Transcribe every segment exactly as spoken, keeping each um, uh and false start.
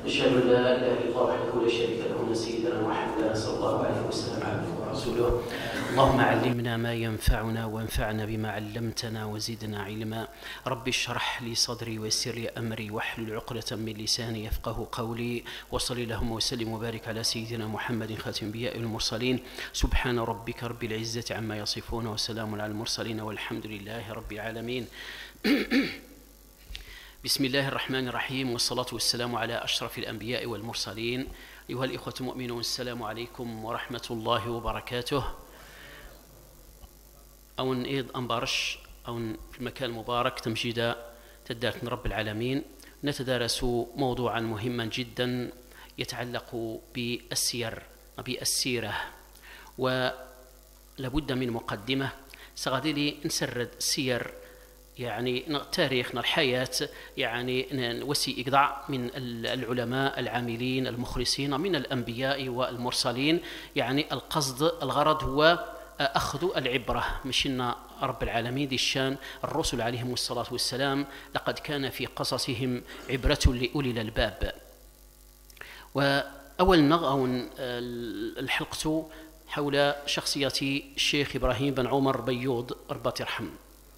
أشهد أن لا إله إلا الله وحده لا شريك له أن سيدنا محمدا صلى الله عليه وسلم عبده ورسوله. اللهم علمنا ما ينفعنا وانفعنا بما علمتنا وزدنا علما. رب اشرح لي صدري ويسر لي أمري واحلل عقدة من لساني يفقه قولي. وصل اللهم وسلم وبارك على سيدنا محمد خاتم الأنبياء والمرسلين. سبحان ربك رب العزة عما يصفون وسلام على المرسلين والحمد لله رب العالمين. بسم الله الرحمن الرحيم، والصلاة والسلام على أشرف الأنبياء والمرسلين. أيها الإخوة المؤمنون، السلام عليكم ورحمة الله وبركاته. أون إيض أنبارش أون في المكان المبارك تمجيدا تدارت من رب العالمين. نتدارس موضوعا مهما جدا يتعلق بالسير بالسيرة، ولابد من مقدمة سغادي لي نسرد سير يعني تاريخنا الحياة، يعني وسي إقضاع من العلماء العاملين المخلصين من الأنبياء والمرسلين. يعني القصد الغرض هو أخذ العبرة. مشينا رب العالمين ذي الشان الرسل عليهم الصلاة والسلام لقد كان في قصصهم عبرة لأولي الألباب. وأول نغأون الحلقة حول شخصية الشيخ إبراهيم بن عمر بيوض رباط يرحم،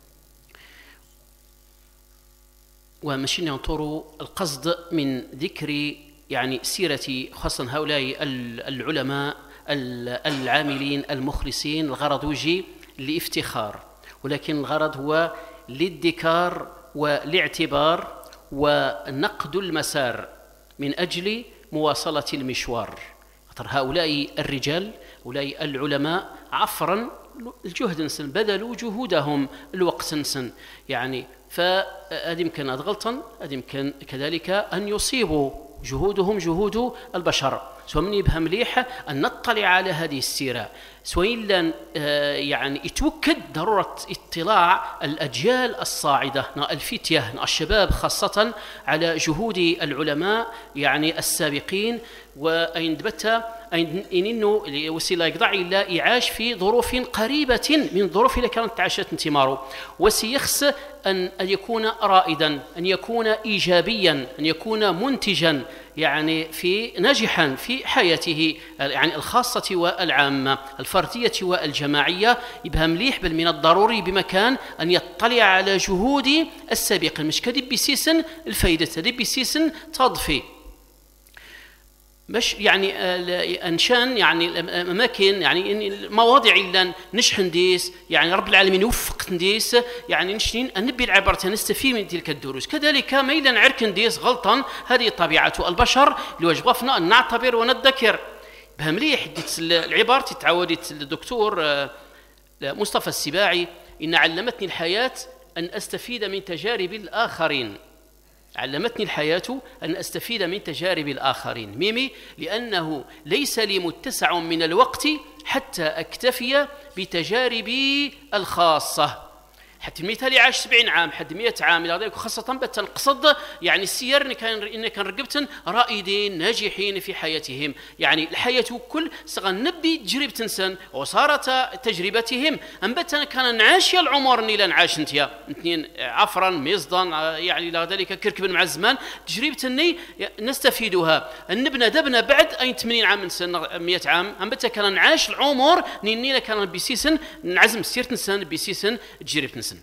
ومشينا ننطر القصد من ذكر يعني سيرة خاصة هؤلاء العلماء العاملين المخلصين. الغرض يجي لافتخار، ولكن الغرض هو للذكار والاعتبار ونقد المسار من أجل مواصلة المشوار. هؤلاء الرجال هؤلاء العلماء عفرا الجهد نسن بذلوا جهودهم الوقت نسن، يعني فهذا يمكن غلطا، هذا يمكن كذلك أن يصيبوا جهودهم جهود البشر. سواء من يبهم مليح أن نطلع على هذه السيرة، سواء لن يعني يتوكد ضرورة اطلاع الأجيال الصاعدة الفتية الشباب خاصة على جهود العلماء يعني السابقين. وأين دبت أين إنه وسيلة يقضع إلا إعاش في ظروف قريبة من ظروف اللي كانت تعاشت انتماره، وسيخص أن يكون رائدا، أن يكون إيجابيا، أن يكون منتجا، يعني في ناجحا في حياته يعني الخاصة والعامة الفردية والجماعية. يبقى مليح بل من الضروري بمكان أن يطلع على جهود السابقين، مش كدب بسيسن الفايدة دب بسيسن تضفي باش يعني انشان يعني اماكن يعني مواضع الا نشحن ديس يعني رب العالمين يوفق نديس يعني نشين نبي العبره نستفيد من تلك الدروس. كذلك ما الا نعرك نديس غلطا، هذه طبيعه البشر اللي واجبنا ان نعتبر ونذكر بها مليح. ديت العباره تعودت الدكتور مصطفى السباعي ان علمتني الحياه ان استفيد من تجارب الاخرين. علمتني الحياة أن أستفيد من تجارب الآخرين ميمي، لأنه ليس لي متسع من الوقت حتى أكتفي بتجاربي الخاصة. حتى المثال عاش سبعين عام حد مئة عام إلى ذلك، خاصة بتنقصد يعني السير إن كان إن كان رقبتن رائدين ناجحين في حياتهم. يعني الحياة كل سغنبي تجربة تنسن وصارت تجربتهم أم بتن كان نعاشي العمر نيلا نعاش نتيا اثنين عفرا ميزدا يعني إلى ذلك كركب مع الزمان تجربتني نستفيدها. النبنا دبنا بعد أي ثمانين عام من سنة مئة عام أم بتن كان نعاش العمر نيلا كان بيسيسن نعزم سيرت نسن بيسيسن تجربة نسن.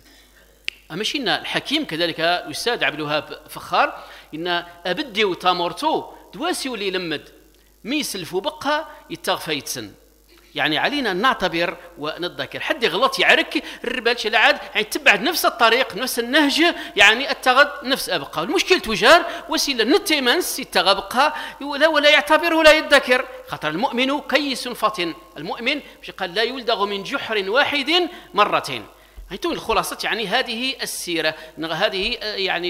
أمشينا الحكيم كذلك الأستاذ عبد الوهاب فخار إن أبدي وتامرتو دواسي ولي لمد ميسلف وبقى يتغفى يتسن. يعني علينا نعتبر ونتذكر حد غلط يعرك الربالش العاد يعني تبعد نفس الطريق نفس النهج يعني التغد نفس أبقى. المشكلة تجار وسيلة نتيمنس يتغبقى ولا ولا يعتبر ولا يتذكر. خاطر المؤمن كيس فطن، المؤمن قال لا يلدغ من جحر واحد مرتين. هيتم الخلاصة يعني هذه السيرة، هذه يعني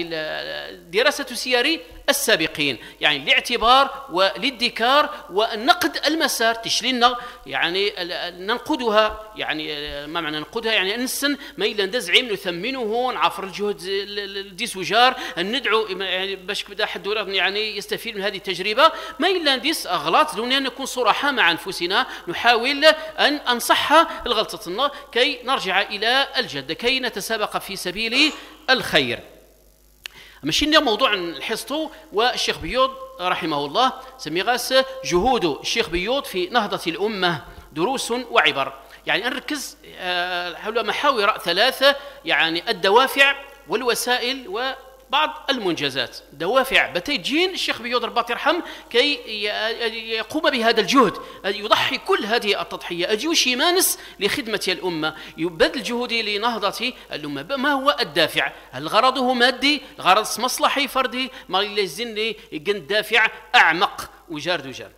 دراسة سير السابقين، يعني الاعتبار والادكار والنقد المسار تشلينا يعني ننقدها. يعني ما معنى ننقدها؟ يعني انسن ما الا ندزعم نثمنه نعفر الجهد ديس وجار ندعو يعني باش بدا حد يعني يستفيد من هذه التجربه. ما الا نديس اغلاط دون نكون صراحه مع انفسنا، نحاول ان انصح الغلطتنا كي نرجع الى الجد، كي نتسابق في سبيل الخير. مشينا موضوع الحصته والشيخ بيوض رحمه الله سميغاس جهود الشيخ بيوض في نهضة الأمة دروس وعبر. يعني نركز حول محاور ثلاثة، يعني الدوافع والوسائل وبعض المنجزات. دوافع بتيجين الشيخ بيوض رباط يرحم كي يقوم بهذا الجهد، يضحي كل هذه التضحية، أجيوش يمانس لخدمة الأمة، يبذل جهوده لنهضة الأمة. ما هو الدافع؟ هل غرضه مادي؟ غرض مصلحي فردي؟ ما يلزني يقن دافع أعمق وجار وجار.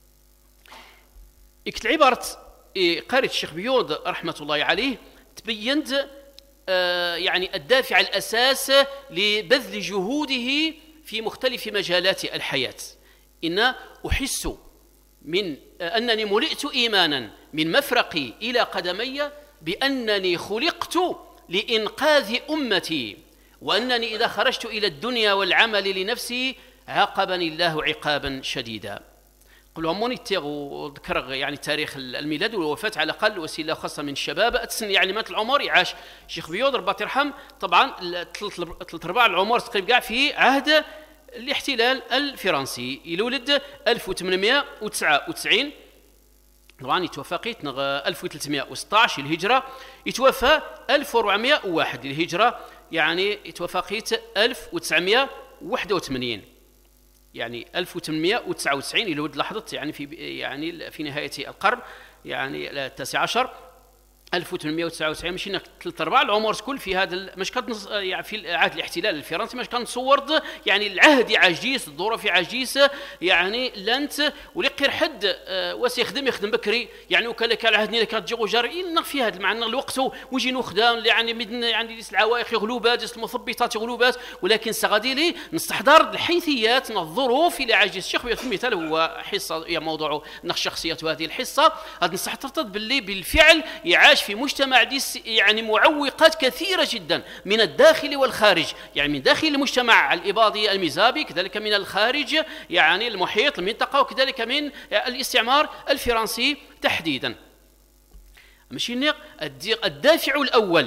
إكت عبارة قارئ الشيخ بيوض رحمة الله عليه تبينت آه يعني الدافع الأساس لبذل جهوده في مختلف مجالات الحياة. إن أحس من آه أنني ملئت إيمانا من مفرقي إلى قدمي بأنني خلقت لإنقاذ أمتي، وأنني إذا خرجت إلى الدنيا والعمل لنفسي عاقبني الله عقابا شديدا. قلوا مونيتيغ وذكر يعني تاريخ الميلاد والوفاة على الأقل وسيلة خاصة من الشباب أتسن يعني مات العمر يعاش الشيخ بيوض رباط يرحم طبعا ثلاث أرباع العمر تقريبا كاع في عهد الاحتلال الفرنسي. يولد ألف وثمانمائة وتسعة وتسعين طبعا يتوفى قيت ألف وثلاثمائة وستة عشر الهجرة، يتوفى ألف وأربعمائة وواحد الهجرة، يعني يتوفى قيت ألف وتسعمائة وواحد وثمانين، يعني ألف وثمانمائة وتسعة وتسعين إلى ود لحظة يعني في يعني في نهاية القرن يعني التاسع عشر ألف وثمانمائة وتسعة وتسعين. مشينا ثلاث ارباع العمر كل في هذا مش كانت يعني في عهد الاحتلال الفرنسي مش كان صورت يعني العهد عجيز الظروف عجيز يعني لانت ولقير حد واس يخدم يخدم بكري يعني وكان العهد اللي كانت تجي جاري إن في هذا المعنى الوقت ويجي نخدم يعني من يعني العوائق غلوبات المثبطات غلوبات، ولكن سغادي لي نستحضر الحيثيات الظروف اللي عاجز. الشيخ في المثال هو حصه يا موضوع نخ شخصيات هذه الحصه هذا نستحضر باللي بالفعل يعاش في مجتمع ديس يعني معوقات كثيرة جدا من الداخل والخارج، يعني من داخل المجتمع الإباضي الميزابي كذلك من الخارج يعني المحيط المنطقة وكذلك من الاستعمار الفرنسي تحديدا. ماشي الدافع الأول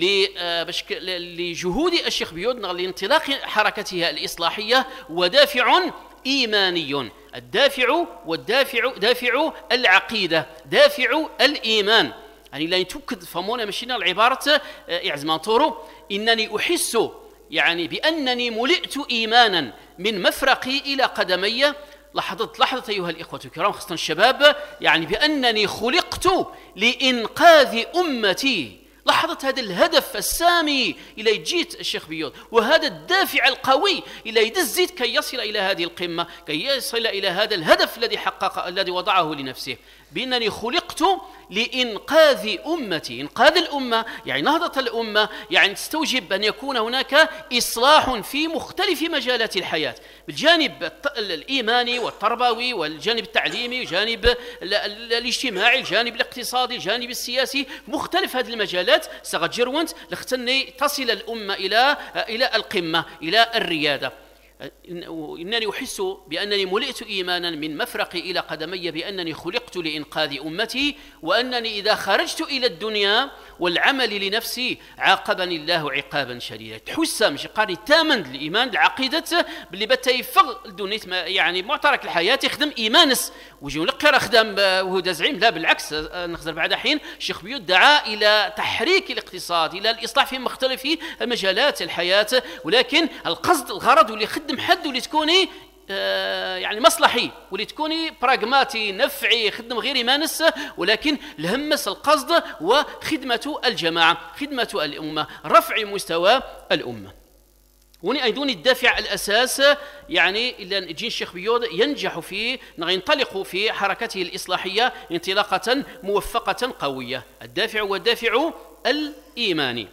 لجهود الشيخ بيوض لانطلاق حركته الإصلاحية ودافع إيماني. الدافع والدافع دافع العقيدة، دافع الإيمان، يعني لا يتوكد فهمونا مشينا العبارة إعزمان طورو إنني أحس يعني بأنني ملئت إيمانا من مفرقي إلى قدمي. لاحظت لاحظت أيها الإخوة الكرام خاصة الشباب يعني بأنني خلقت لإنقاذ أمتي. لاحظت هذا الهدف السامي إلى جيت الشيخ بيوض وهذا الدافع القوي إلى يدزيت كي يصل إلى هذه القمة كي يصل إلى هذا الهدف الذي حقق الذي وضعه لنفسه بأنني خلقت لإنقاذ أمتي. إنقاذ الأمة يعني نهضة الأمة يعني تستوجب أن يكون هناك إصلاح في مختلف مجالات الحياة بالجانب الإيماني والتربوي والجانب التعليمي والجانب الاجتماعي الجانب الاقتصادي الجانب السياسي مختلف هذه المجالات سغجرونت لختني تصل الأمة إلى إلى القمة إلى الريادة. إنني أحس بأنني ملئت إيمانا من مفرقي إلى قدمي بأنني خلقت لإنقاذ أمتي، وأنني إذا خرجت إلى الدنيا والعمل لنفسي عاقبني الله عقابا شديدا. تحس مش قاري تامن الإيمان العقيدة باللي بتا يفغ الدنيت يعني معترك الحياة يخدم إيمانس ويجي نقرا خدام وهو زعيم، لا بالعكس نخزر بعد حين الشيخ بيوض دعا إلى تحريك الاقتصاد إلى الإصلاح في مختلف مجالات الحياة، ولكن القصد الغرض واللي خدم حد واللي تكوني آه يعني مصلحي واللي تكوني براغماتي نفعي خدم غير مانس، ولكن الهمس القصد وخدمة الجماعة خدمة الأمة رفع مستوى الأمة. وني أيضا الدافع الأساس يعني إلا جين الشيخ بيوض ينجح في ينطلق في حركته الإصلاحية انطلاقة موفقة قوية. الدافع هو الدافع الإيماني.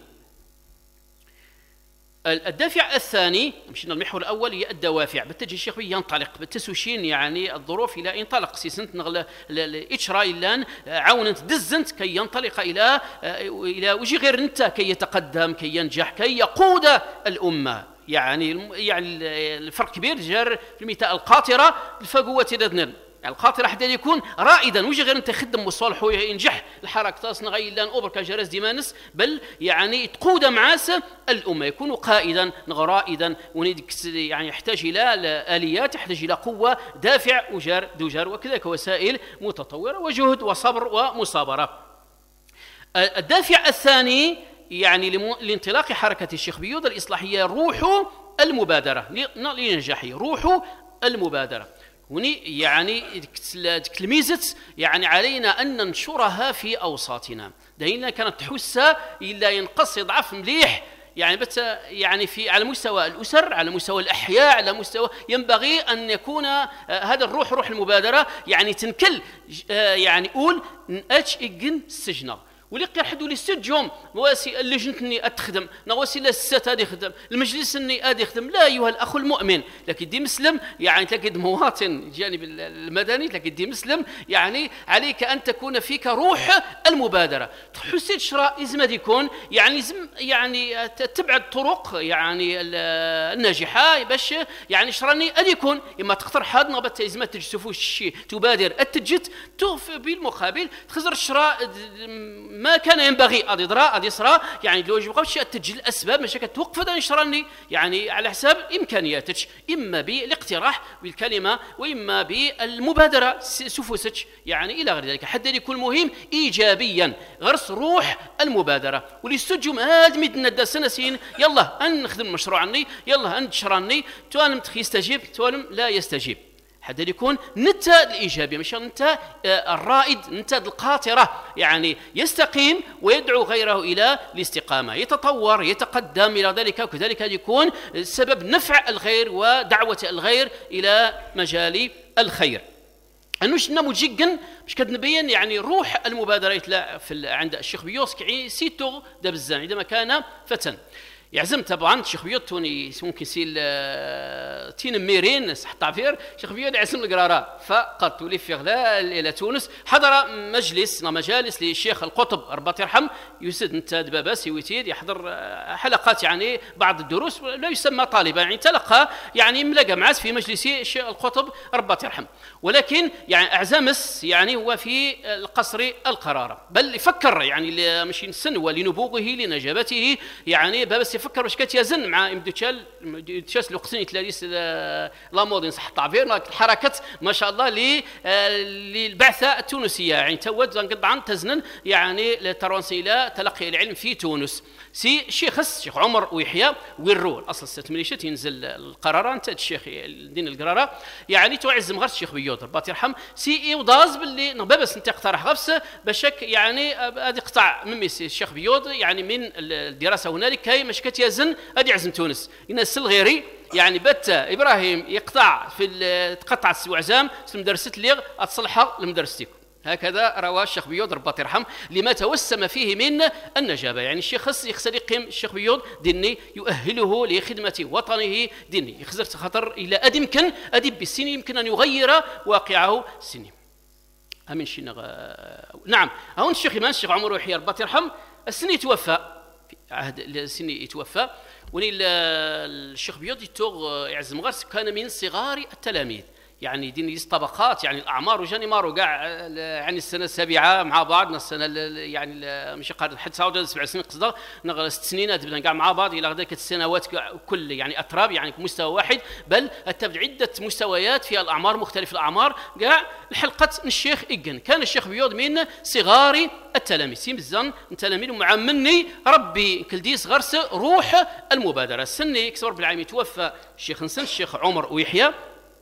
الدافع الثاني مشينا المحور الأول هي الدوافع بالتجي الشيخ ينطلق بالتسوشين يعني الظروف إلى انطلق سيسنت نغل الإشراء إلان عاونت دزنت كي ينطلق إلى إلى وجي غير انت كي يتقدم كي ينجح كي يقود الأمة. يعني يعني الفرق كبير جار في المثال القاطرة الفقوة تدنل يعني الخاطر حتى يكون رائدا وجه غير انت خدم مصالحه ينجح الحركه تصنع غيلان اوبركا جرس ديمانس بل يعني تقود معاس الامه يكون قائدا رائدا يعني يحتاج الى اليات يحتاج الى قوه دافع وجار دوجار وكذلك وسائل متطوره وجهد وصبر ومصابره. الدافع الثاني يعني لانطلاق حركه الشيخ بيوض الاصلاحيه روح المبادره لنجاحه روح المبادره وني يعني تلميذت يعني علينا أن ننشرها في أوساطنا دهينا كانت تحسها إلا ينقص ضعف مليح يعني بت يعني في على مستوى الأسر على مستوى الأحياء على مستوى ينبغي أن يكون هذا الروح روح المبادرة يعني تنكل يعني قول نأتش إجن السجنة ولي حدوا لي ست يوم مواسي اللجنة اني اتخدم نواسي الست هذه خدم المجلس اني ادي خدم لا ايها الاخ المؤمن لكن دي مسلم يعني تجد مواطن الجانب المدني لكن دي مسلم يعني عليك ان تكون فيك روح المبادره حسيت شراء ازمه يكون يعني يعني تتبع الطرق يعني الناجحه باش يعني شراني ان يكون اما تقترح هذا نبات ازمه تجسفوا الشيء تبادر التجت توف بالمقابل تخزر الشراء ما كان ينبغي أدي ضراء أدي صراء يعني لو يجب قبل تجل الأسباب مش توقف هذا نشرني يعني على حساب إمكانياتك إما بالاقتراح بالكلمة وإما بالمبادرة سفوسك يعني إلى غير ذلك حتى يكون مهم إيجابيا غرس روح المبادرة وليستجم هاد مدنا دا سنسين يلا أن نخدم مشروع عني يلا أن تشرني توالم يستجيب توالم لا يستجيب حتى يكون نتا الإيجابي مش نتا الرائد نتا القاطرة يعني يستقيم ويدعو غيره إلى الاستقامة يتطور يتقدم إلى ذلك وكذلك يكون سبب نفع الغير ودعوة الغير إلى مجال الخير. أنوش نمو جيجن مش كد نبين يعني روح المبادرة في عند الشيخ بيوسكي سيتو دبزان عندما كان فتى يعزم طبعا الشيخ بيوت توني ممكن يسيل تين ميرين صح التعبير الشيخ بيوت يعزم القرارة فقد تولي في غلال الى تونس حضر مجلس مجالس للشيخ القطب ربط يرحم يسد انت دباباس يوتيد يحضر حلقات يعني بعض الدروس لا يسمى طالبا يعني تلقى يعني ملقى معاس في مجلس الشيخ القطب ربط يرحم ولكن يعني اعزمس يعني هو في القصر القرارة بل يفكر يعني مش نسن ولنبوغه لنجابته يعني بس فكر واش كتيزن مع امدوتشال امدوتشاس الوقتين تلاليس لا مودين صح التعبير حركه ما شاء الله للبعثه التونسيه يعني تود نقطعا تزنن يعني لترونسي الى تلقي العلم في تونس سي شيخس شيخ عمر ويحيى ويرو الاصل ستمليشه ينزل القرار انت الشيخ الدين القراره يعني تعز مغرس الشيخ بيوت ربات يرحم سي ايوداز باللي بس انت اقترح غفس بشك يعني هذه قطع من الشيخ بيوت يعني من الدراسه هنالك كاي مش كتيزن ادي عزم تونس ينسل غيري يعني بت ابراهيم يقطع في تقطع السوعزام المدرسه اللي اتصلحها لمدرستك هكذا رواه الشيخ بيوض رباط يرحم لما توسم فيه من النجابة يعني الشيخ خص يخسر يقيم الشيخ بيوض ديني يؤهله لخدمة وطنه ديني يخسر خطر إلى أد يمكن أدب بالسن يمكن أن يغير واقعه السني أمين شينا نعم هون الشيخ إيمان الشيخ عمر ويحيى رباط يرحم السني توفى عهد السني يتوفى وني الشيخ بيوض يتوغ يعزم غرس كان من صغار التلاميذ يعني دين طبقات يعني الاعمار وجاني مارو كاع يعني السنه السابعه مع بعض السنه يعني ماشي قادر حتى تسعة سبع سنين قصده نغ ست سنين تبدا كاع مع بعض الى غدا السنوات كل يعني اطراب يعني مستوى واحد بل تبدا عده مستويات فيها الاعمار مختلف الاعمار كاع الحلقه الشيخ إجن كان الشيخ بيوض من صغار التلاميذ سيمزان تلاميذ مع مني ربي كلديس غرس روح المبادره السني كسر بالعام توفى الشيخ نسن الشيخ عمر ويحيى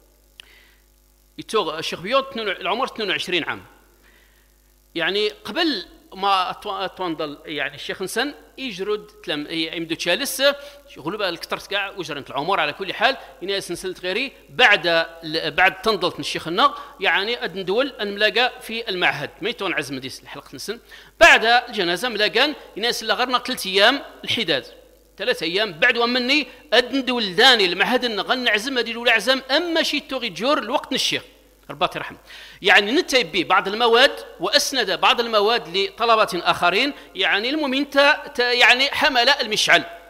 يتوغ الشيخ بيوض العمر اثنين وعشرين عام يعني قبل ما توندل يعني الشيخ نسن يجرد تلم يمدو تشالس غلبة الكترت كاع وجرنت العمر على كل حال يناس نسلت غيري بعد بعد تنضلت من الشيخ النغ يعني ندول ان ملاقى في المعهد ما يتون عزم ديس الحلقه نسن بعد الجنازه ملاقان يناس اللي غرنا ثلاث ايام الحداد ثلاث ايام بعد ومني ادند ولداني المعهد نغن عزم هذه الاولى عزم اما شي توغي جور الوقت الشيخ رباط يرحم يعني نتيب به بعض المواد واسند بعض المواد لطلبه اخرين يعني المهم انت يعني حمل المشعل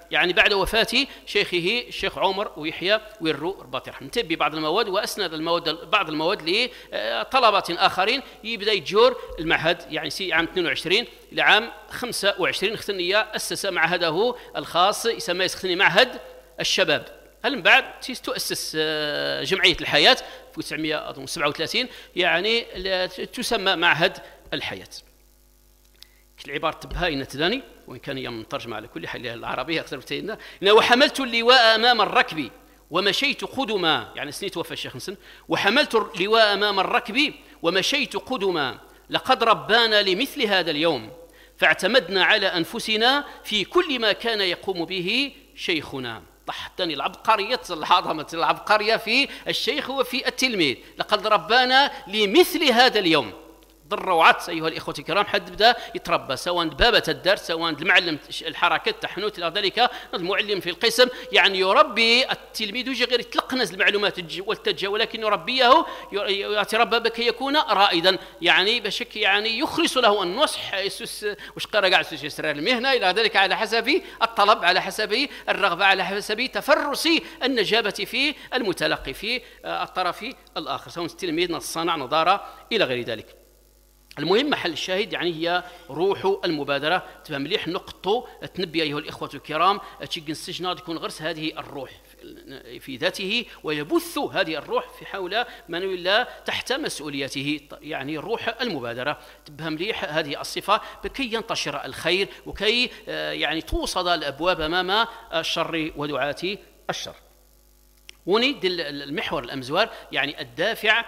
يعني بعد وفاة شيخه الشيخ عمر ويحيى ويرو رباط يرحم، انتبه بعض المواد وأسند المواد بعض المواد لطلبة آخرين. يبدأ يتجور المعهد يعني سي عام اثنين وعشرين إلى عام خمسة وعشرين ختنية أسس معهده الخاص يسمى يسختني معهد الشباب. هل من بعد تؤسس جمعية الحياة في تسعمائة وسبعة وثلاثين يعني تسمى معهد الحياة. العبارة تبهاينة تداني وإن كان هي مترجمة على كل حال العربية أكثر بتينا. وحملت اللواء أمام الركب ومشيت قدما، يعني سنيت وفى الشيخ نسن. وحملت اللواء أمام الركب ومشيت قدما لقد ربانا لمثل هذا اليوم فاعتمدنا على أنفسنا في كل ما كان يقوم به شيخنا. طحتني العبقرية العظمة العبقرية في الشيخ وفي التلميذ. لقد ربانا لمثل هذا اليوم. ضروعات أيها الإخوة الكرام حد بدأ يتربى سواء بابة الدرس سواء المعلم الحركة التحنوت إلى ذلك المعلم في القسم، يعني يربي التلميذ يجي غير يتلقنز المعلومات والتجه ولكن يربيه يتربى بكي يكون رائدا، يعني بشك يعني يخلص له النصح وش قرأ قاعد يسرر المهنة إلى ذلك على حسب الطلب على حسب الرغبة على حسب تفرس النجابة في المتلقي في الطرف الآخر سواء التلميذ الصانع نظارة إلى غير ذلك. المهم محل الشاهد يعني هي روح المبادرة. تفهم مليح نقطة تنبي أيها الإخوة الكرام تشجن السجن يكون غرس هذه الروح في ذاته ويبث هذه الروح في حول من لا تحت مسؤوليته، يعني روح المبادرة. تفهم مليح هذه الصفة بكي ينتشر الخير وكي يعني توصد الأبواب أمام الشر ودعاة الشر. وني المحور الأمزوار يعني الدافع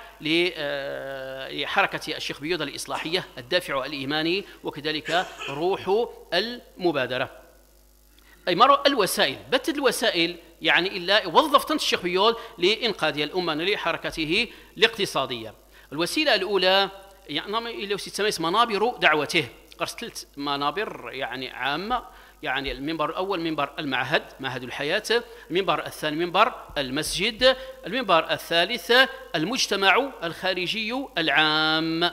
لحركة الشيخ بيوضة الإصلاحية، الدافع الإيماني وكذلك روح المبادرة. أي مرة الوسائل بت الوسائل يعني إلا وظفت الشيخ بيوض لإنقاذ الأمة لحركته الاقتصادية. الوسيلة الأولى يعني اللي تسمى منابر دعوته، قرصت منابر يعني عامة، يعني المنبر الأول منبر المعهد معهد الحياة، المنبر الثاني منبر المسجد، المنبر الثالث المجتمع الخارجي العام.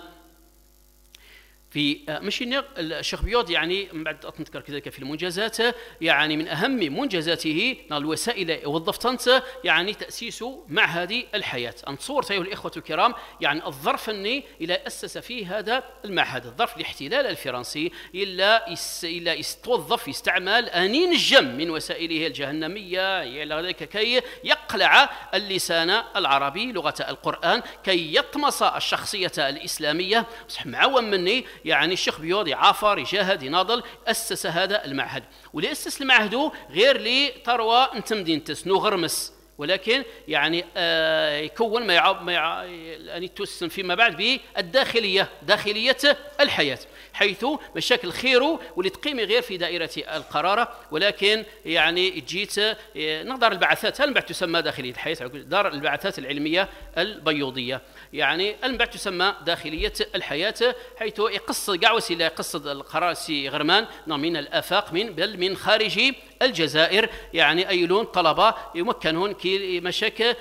في مشي الشيخ بيوض يعني بعد أذكر كذلك في المنجزات يعني من أهم منجزاته الوسائل وظفتنت يعني تأسيس معهد الحياة. أنصور أيها الإخوة الكرام يعني الظرف أني إلى أسس فيه هذا المعهد الظرف الاحتلال الفرنسي إلا إلا يستوظف يستعمل أنين الجم من وسائله الجهنمية إلى ذلك كي يقلع اللسان العربي لغة القرآن كي يطمس الشخصية الإسلامية. صح معاون مني يعني الشيخ بيوض يعافر يجاهد يناضل أسس هذا المعهد، واللي أسس المعهد غير لي تروى انت مدينتس نغرمس ولكن يعني آه يكون ما يعب ما يع... يعني تسم فيما بعد بالداخلية داخلية الحياة، حيث مشاكل الخير واللي تقيمي غير في دائرة القرارة ولكن يعني جيت نظر البعثات. هل بعد تسمى داخلية الحياة دار البعثات العلمية البيوضية، يعني المبعث تسمى داخلية الحياة، حيث يقصد قاع وسيلة يقصد القرار سي غرمان من الآفاق من بل من خارج الجزائر، يعني أيلون طلبة يمكنون كي مشاك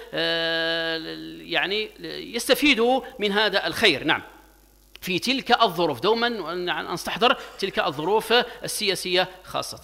يعني يستفيدوا من هذا الخير. نعم في تلك الظروف دوما نستحضر تلك الظروف السياسية خاصة.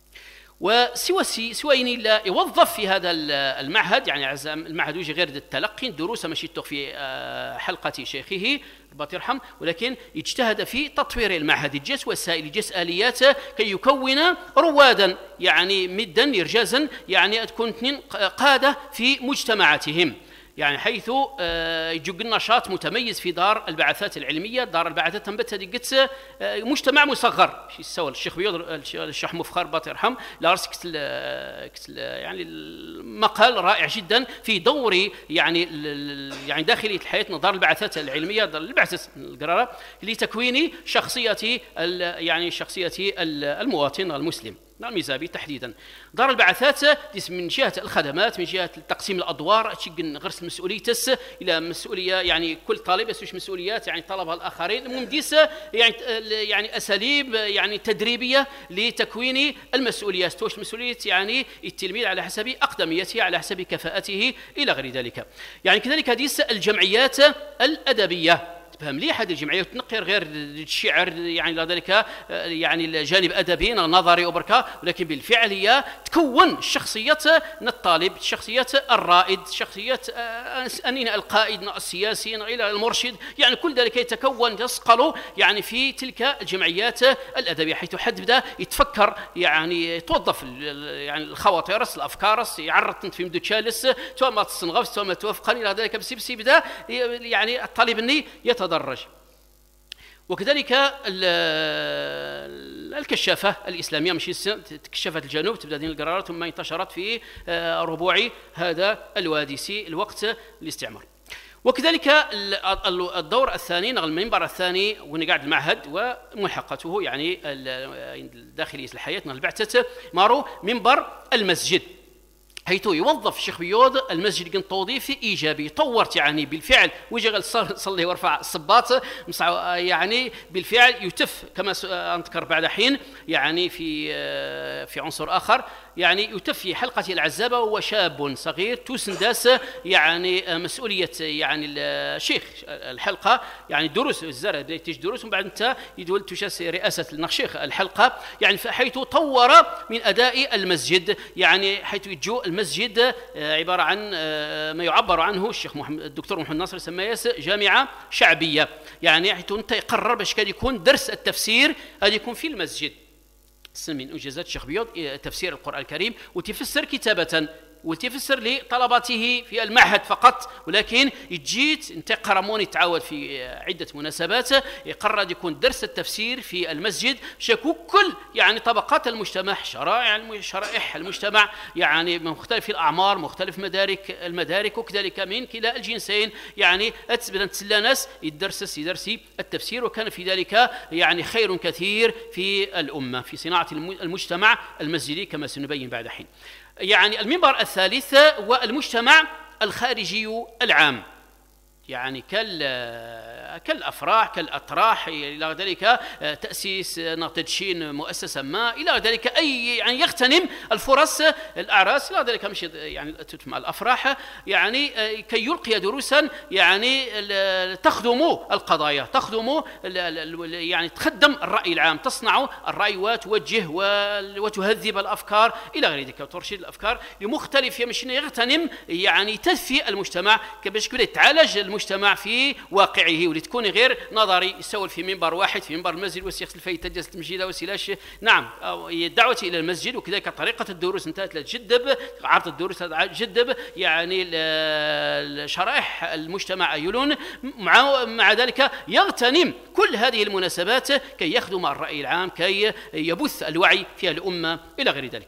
وسوى سوين لا يوظف في هذا المعهد يعني المعهد يجي غير التلقي دروس ماشي في حلقة شيخه رباط يرحم، ولكن يجتهد في تطوير المعهد الجس وسائل الجس آليات كي يكون روادا يعني مدا إرجازا يعني تكون اثنين قادة في مجتمعاتهم، يعني حيث يجوق النشاط متميز في دار البعثات العلمية. دار البعثات تنبت هذه قدس مجتمع مصغر شي سوى الشيخ بيوض الشيخ مفخر باطي يرحم لارس كتل كتل يعني المقال رائع جدا في دور يعني يعني داخلية الحياة دار البعثات العلمية دار البعثة القرارة لتكوين شخصية يعني شخصية المواطن المسلم الميزابي تحديدا. دار البعثات من جهة الخدمات من جهة تقسيم الأدوار تشجن غرس المسؤولية تس إلى مسؤولية يعني كل طالب يسوش مسؤوليات يعني طلبة الآخرين الممديس يعني يعني أساليب يعني تدريبية لتكوين المسؤوليات توش مسؤولية يعني التلميذ على حسب أقدميته على حسب كفاءته إلى غير ذلك. يعني كذلك هذه الجمعيات الأدبية بها مليح هذه الجمعيه وتنقر غير الشعر يعني ذلك يعني الجانب ادبي نظري وبركه، ولكن بالفعل هي تكون شخصيه الطالب، شخصيه الرائد، شخصيه انين القائد السياسي الى المرشد، يعني كل ذلك يتكون يصقل يعني في تلك الجمعيات الادبيه، حيث حد بدا يتفكر يعني يتوظف يعني الخواطر الافكار يعرض في مدو تشالس سواء ما تصنغف سواء ما توافقا الى ذلك بس بس بدا يعني الطالب اني يتدرج. وكذلك الكشافه الاسلاميه ماشي كشافه الجنوب تبدا دين القرارات ثم انتشرت في ربوع هذا الوادي الوقت الاستعمار. وكذلك الدور الثاني المنبر الثاني ونقعد المعهد وملحقته يعني داخلية الحياة البعثة مارو منبر المسجد، حيث يوظف الشيخ بيوض المسجد كان توظيف ايجابي، طورت يعني بالفعل وجعل صلي ورفع الصباط يعني بالفعل يتف كما انذكر بعد حين يعني في في عنصر اخر يعني يتف في حلقة العزابة وهو شاب صغير تسنداس يعني مسؤولية يعني الشيخ الحلقة يعني دروس الزرع تيجي دروس ومن بعد انت يدول تشاس رئاسة الشيخ الحلقة يعني حيث طور من أداء المسجد، يعني حيث يجو المسجد عبارة عن ما يعبر عنه الشيخ محمد الدكتور محمد ناصر سماياس جامعة شعبية، يعني حيث انت يقرر باش كان يكون درس التفسير هذا يكون في المسجد. من انجازات الشيخ بيوض تفسير القرآن الكريم وتفسر كتابة وتفسر لطلباته في المعهد فقط، ولكن جيت انت قرموني تعاود في عده مناسبات يقرر يكون درس التفسير في المسجد شكو كل يعني طبقات المجتمع شرائع شرائح المجتمع يعني من مختلف الاعمار مختلف مدارك المدارك وكذلك من كلا الجنسين يعني اتبدا تسلى ناس يدرس يدرسي التفسير، وكان في ذلك يعني خير كثير في الامه في صناعه المجتمع المسجدي كما سنبين بعد حين. يعني المنبر الثالث والمجتمع الخارجي العام، يعني كالأفراح كالأطراح إلى ذلك تأسيس تدشين مؤسسة ما إلى ذلك أي يعني يغتنم الفرص الأعراس إلى ذلك مش يعني مع الأفراح يعني كي يلقي دروسا يعني تخدم القضايا تخدم يعني تخدم الرأي العام تصنع الرأي وتوجه وتهذب الأفكار إلى غير ذلك وترشد الأفكار لمختلف مش يغتنم يعني تدفي المجتمع كباش كده يتعالج المجتمع في واقعه ولتكون غير نظري يسول في منبر واحد في منبر المسجد وسيخ الفايته جلسه المسجد وسيلاش نعم الدعوه الى المسجد وكذلك طريقه الدروس انتهت تجدب عرض الدروس جدب يعني شرائح المجتمع يلون مع مع ذلك يغتنم كل هذه المناسبات كي يخدم الراي العام كي يبث الوعي في الامه الى غير ذلك.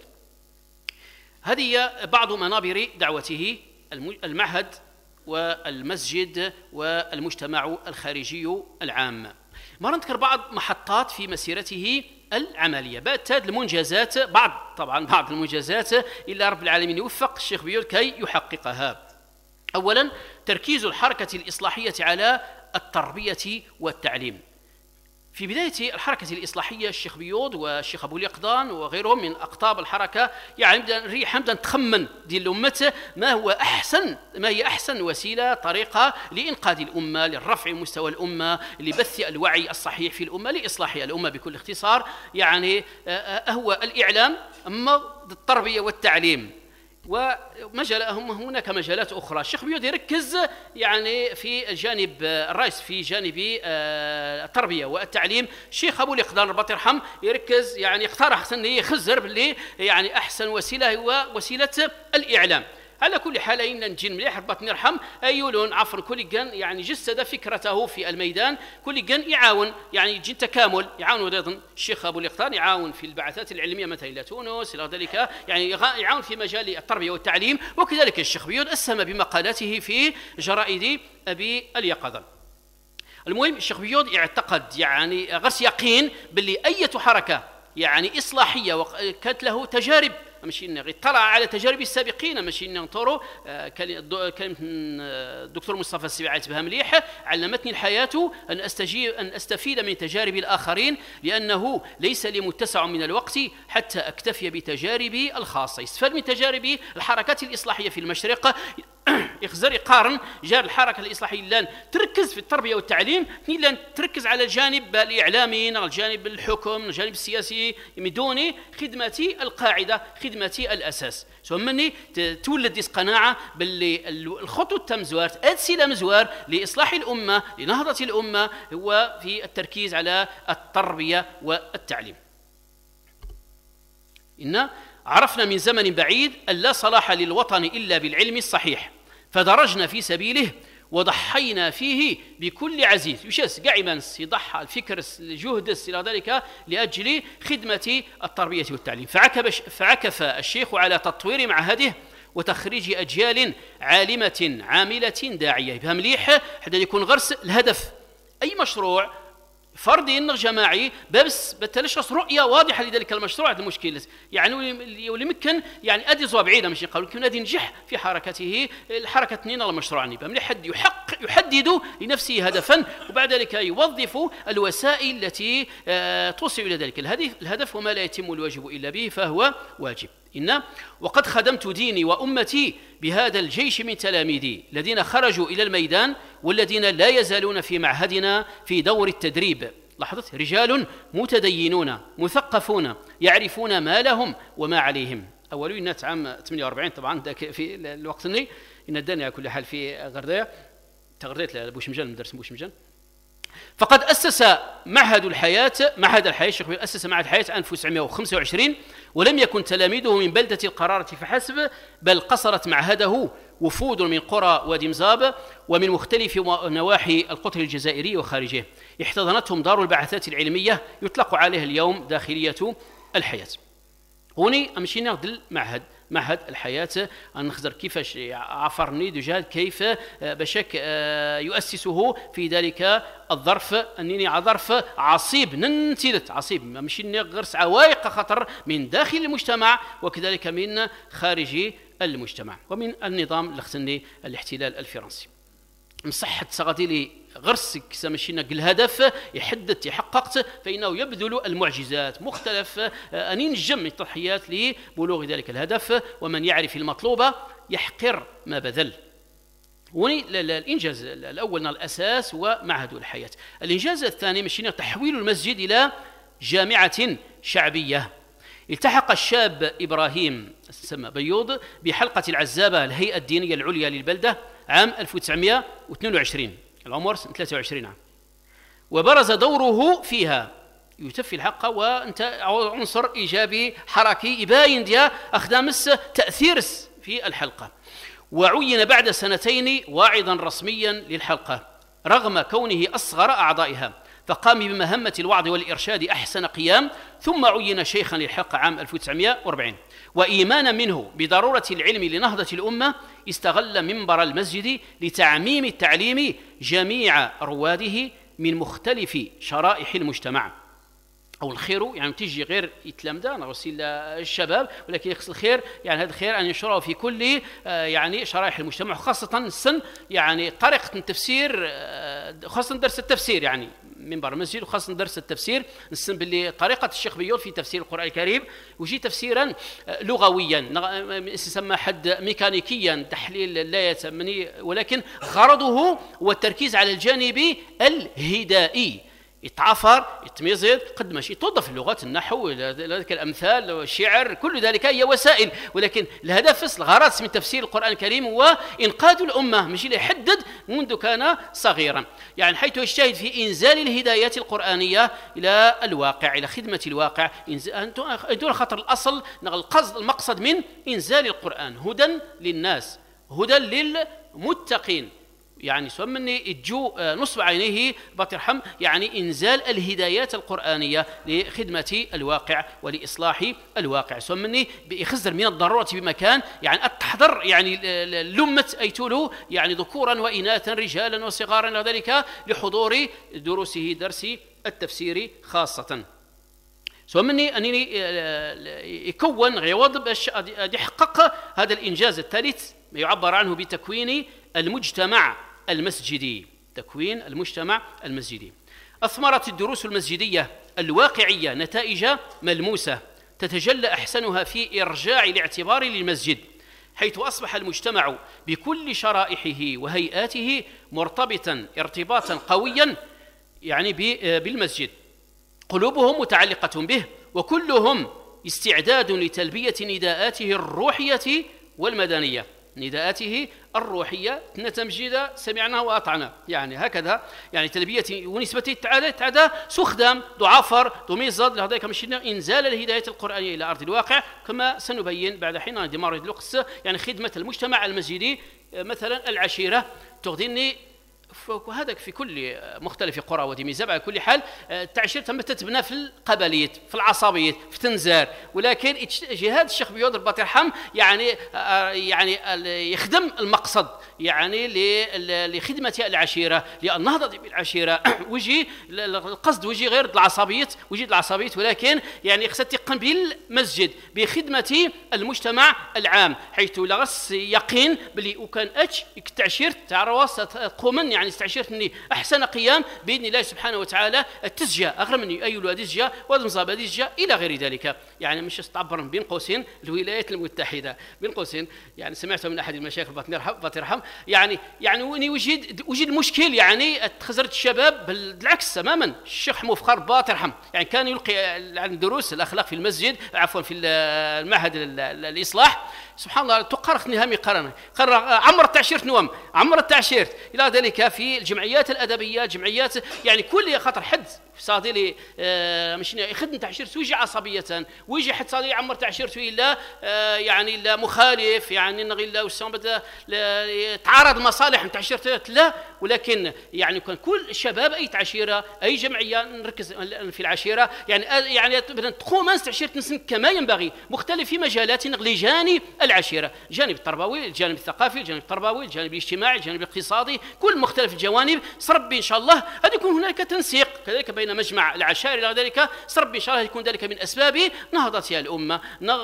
هذه بعض منابر دعوته المعهد والمسجد والمجتمع الخارجي العام. ما نذكر بعض محطات في مسيرته العملية بعد هذه المنجزات بعض طبعا بعض المنجزات إلا رب العالمين يوفق الشيخ بيوض كي يحققها. أولا تركيز الحركة الإصلاحية على التربية والتعليم. في بداية الحركة الإصلاحية الشيخ بيوض والشيخ أبو اليقظان وغيرهم من أقطاب الحركة يعني نريح نبدأ نتخمن ديال الأمة ما هو أحسن ما هي أحسن وسيلة طريقة لإنقاذ الأمة للرفع مستوى الأمة لبث الوعي الصحيح في الأمة لإصلاح الأمة بكل اختصار. يعني هو الإعلام أما التربية والتعليم ومجالهم هناك مجالات أخرى. الشيخ بيوض يركز يعني في الجانب الرئيس في جانب التربية والتعليم. الشيخ أبو اليقظان ربي يرحم يركز يعني اقترح أن يخزر باللي يعني أحسن وسيلة هو وسيلة الإعلام. على كل حال إن نجي مليح ربي يرحم أيولون عفر كل جن يعني جسد فكرته في الميدان كل جن يعاون يعني يجي تكامل يعاون أيضا الشيخ أبو اليقظان يعاون في البعثات العلمية مثلا إلى تونس إلى ذلك يعني يعاون في مجال التربية والتعليم. وكذلك الشيخ بيوض أسهم بمقالاته في جرائد أبي اليقظان. المهم الشيخ بيوض يعتقد يعني غرس يقين باللي أي حركة يعني إصلاحية كانت له تجارب ماشي نغي طلع على تجارب السابقين ماشي ننطروا كلمه الدكتور مصطفى السبيعات بها مليح علمتني الحياه ان استجيب ان استفيد من تجارب الاخرين لانه ليس لي متسع من الوقت حتى اكتفي بتجاربي الخاصه. يستفاد من تجارب الحركات الاصلاحيه في المشرق يخزر يقارن جار الحركه الاصلاحيه لان تركز في التربيه والتعليم، لان تركز على الجانب الاعلامي، الجانب الحكم، الجانب السياسي، من دون خدمه القاعده، خدمه الاساس. سومني تولد ديس قناعه باللي الخطوه تم زوارت ادسيله مزوار لاصلاح الامه، لنهضه الامه، هو في التركيز على التربيه والتعليم. إن عرفنا من زمن بعيد أن لا صلاح للوطن إلا بالعلم الصحيح، فدرجنا في سبيله وضحينا فيه بكل عزيز. يشس قاعمانس يضحى الفكر الجهد إلى ذلك لأجل خدمة التربية والتعليم. فعكف الشيخ على تطوير معهده وتخريج أجيال عالمة عاملة داعية. يبقى مليح حتى يكون غرس الهدف أي مشروع فردي انه جماعي بس بتلشخص رؤيه واضحه لذلك المشروع. هذا المشكل يعني واللي ممكن يعني ادي زوا بعيده مش يقول لكن ادي نجح في حركته الحركه اثنين على المشروع نبقى من حد يحق يحدد لنفسه هدفا وبعد ذلك يوظف الوسائل التي توصل الى ذلك الهدف الهدف وما لا يتم الواجب الا به فهو واجب. إن وقد خدمت ديني وأمتي بهذا الجيش من تلاميذي الذين خرجوا إلى الميدان والذين لا يزالون في معهدنا في دور التدريب. لاحظت رجال متدينون مثقفون يعرفون ما لهم وما عليهم. أولين عام ثمانية وأربعين طبعا في الوقت اللي إن الدنيا كل حال في غردية تغرديت لبوشمجان مدرس بوشمجان. فقد أسس معهد الحياة معهد الحياة الشيخ أسس معهد الحياة ألف وتسعمائة وخمسة وعشرين ولم يكن تلاميذه من بلدة القرارة فحسب بل قصرت معهده وفود من قرى وادي مزاب ومن مختلف نواحي القطر الجزائري وخارجه. احتضنتهم دار البعثات العلمية يطلق عليها اليوم داخلية الحياة. هوني أمشي ناخذ المعهد معهد الحياة نخزر كيفاش عفرني دجال كيف بشك يؤسسه في ذلك الظرف أنني ظرف عصيب ننتلت عصيب ماشي نغرس عوائق خطر من داخل المجتمع وكذلك من خارج المجتمع ومن النظام الاختني الاحتلال الفرنسي. مصحة صغديلي غرس كسامشينا الهدف يحدد يحققت فإنه يبذل المعجزات مختلف أن ينجم التضحيات لبلوغ ذلك الهدف ومن يعرف المطلوب يحقر ما بذل. الإنجاز الأول الأساس ومعهد الحياة. الإنجاز الثاني مشينا تحويل المسجد إلى جامعة شعبية. التحق الشاب إبراهيم سمى بيوض بحلقة العزابة الهيئة الدينية العليا للبلدة عام ألف وتسعمائة واثنين وعشرين العمر ثلاثة وعشرين عام وبرز دوره فيها يتفي الحق وانت عنصر إيجابي حركي يباين ديا أخدامس تأثير في الحلقة. وعين بعد سنتين واعظا رسميا للحلقة رغم كونه أصغر أعضائها فقام بمهمة الوعظ والإرشاد أحسن قيام ثم عين شيخا للحلقة عام ألف وتسعمائة وأربعين. وإيمانا منه بضرورة العلم لنهضة الأمة استغل منبر المسجد لتعميم التعليم جميع رواده من مختلف شرائح المجتمع. أو الخير يعني تيجي غير يتلمذ نغسل الشباب ولكن يخص الخير يعني هذا الخير أن ينشره في كل يعني شرائح المجتمع خاصة السن يعني طريقة التفسير خاصة درس التفسير يعني منبر المسجد وخاصة درس التفسير نسم باللي طريقة الشيخ بيوض في تفسير القرآن الكريم وجي تفسيرا لغويا يسمى حد ميكانيكيا تحليل لا يتمني ولكن غرضه هو التركيز على الجانب الهدائي يتعافر يتميزد قد ماشي توظف اللغات النحو ذلك الامثال والشعر كل ذلك هي وسائل ولكن الهدف الغرض من تفسير القرآن الكريم هو انقاذ الامه ماشي يحدد منذ كان صغيرا يعني حيث يجتهد في انزال الهدايات القرآنيه الى الواقع الى خدمه الواقع دون خطر الاصل القصد المقصد من انزال القرآن هدى للناس هدى للمتقين يعني سمني الجو نصب عينيه بطرحم يعني إنزال الهدايات القرآنية لخدمة الواقع ولإصلاح الواقع سمني بيخزر من الضرورة بمكان يعني التحضر يعني لمة أيتولو يعني ذكورا وإناثا رجالا وصغارا وذلك لحضور دروسه درس التفسير خاصة سمني أنني يكون غيوض باش يحقق هذا الإنجاز الثالث يعبر عنه بتكوين المجتمع المسجدي تكوين المجتمع المسجدي. أثمرت الدروس المسجدية الواقعية نتائج ملموسة تتجلى أحسنها في إرجاع الاعتبار للمسجد حيث أصبح المجتمع بكل شرائحه وهيئاته مرتبطا ارتباطا قويا يعني بالمسجد، قلوبهم متعلقة به، وكلهم استعداد لتلبية نداءاته الروحية والمدنية. نداءاته الروحية تمجيد سمعنا وأطعنا، يعني هكذا يعني تلبية ونسبة تعالى تعالى سخدام ضعافر دميزد لهذا مشينا إنزال الهداية القرآنية إلى أرض الواقع، كما سنبين بعد حين دمار الوقت يعني خدمة المجتمع المسجدي. مثلا العشيرة تغذيني وهذا في كل مختلف قرى ودميزاب. على كل حال التعشير تم تتبنى في القبليات، في العصبيات، في تنزار، ولكن جهاد الشيخ بيوض الله يرحم يعني يعني يخدم المقصد يعني لخدمة العشيرة، لأن النهضة بالعشيرة وجي القصد وجي غير العصبيات، وجي العصبيات، ولكن يعني خصها تقن بالمسجد بخدمة المجتمع العام، حيث لغس يقين بلي وكان اتش التعشير تاع رواس تقومن يعني استعشرتني احسن قيام باذن الله سبحانه وتعالى التسجيه اغرى مني اي الواديجه والمصابه ديجه الى غير ذلك. يعني مش تعبر بين قوسين الولايات المتحده بين قوسين، يعني سمعت من احد المشايخ الله يرحم يعني يعني وين وجد وجد مشكل يعني خزرت الشباب بالعكس تماما. الشيخ حمو فخر الله يرحم يعني كان يلقي عن دروس الاخلاق في المسجد عفوا في المعهد الاصلاح، سبحان الله تقرخ نهامي قرن قرر عمر التعشيرت نوم عمر التعشيرت الى ذلك في الجمعيات الادبيه، جمعيات يعني كل خطر حد صادي لي آه مش يخدم تعشيرته ويجي عصبيه ويجي حتى صادي عمر تعشيرته الا آه يعني لا مخالف يعني نغي لا وسام بدا تعارض مصالح من تعشيرته لا، ولكن يعني كان كل الشباب اي تعشيره اي جمعيه نركز في العشيره يعني يعني تقوم تعشيره نسن كما ينبغي مختلف في مجالات لجانب العشيره، الجانب التربوي، الجانب الثقافي، الجانب التربوي، الجانب الاجتماعي، الجانب الاقتصادي، كل مختلف الجوانب. سربي ان شاء الله هذا يكون هناك تنسيق كذلك بين مجمع العشائر الى ذلك، سربي ان شاء الله يكون ذلك من اسباب نهضه الامه،